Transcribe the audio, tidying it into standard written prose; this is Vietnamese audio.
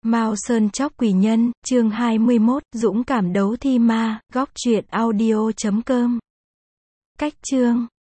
Mao Sơn chóc quỷ nhân, chương 21, dũng cảm đấu thi ma, góc truyện audio.com. Cách chương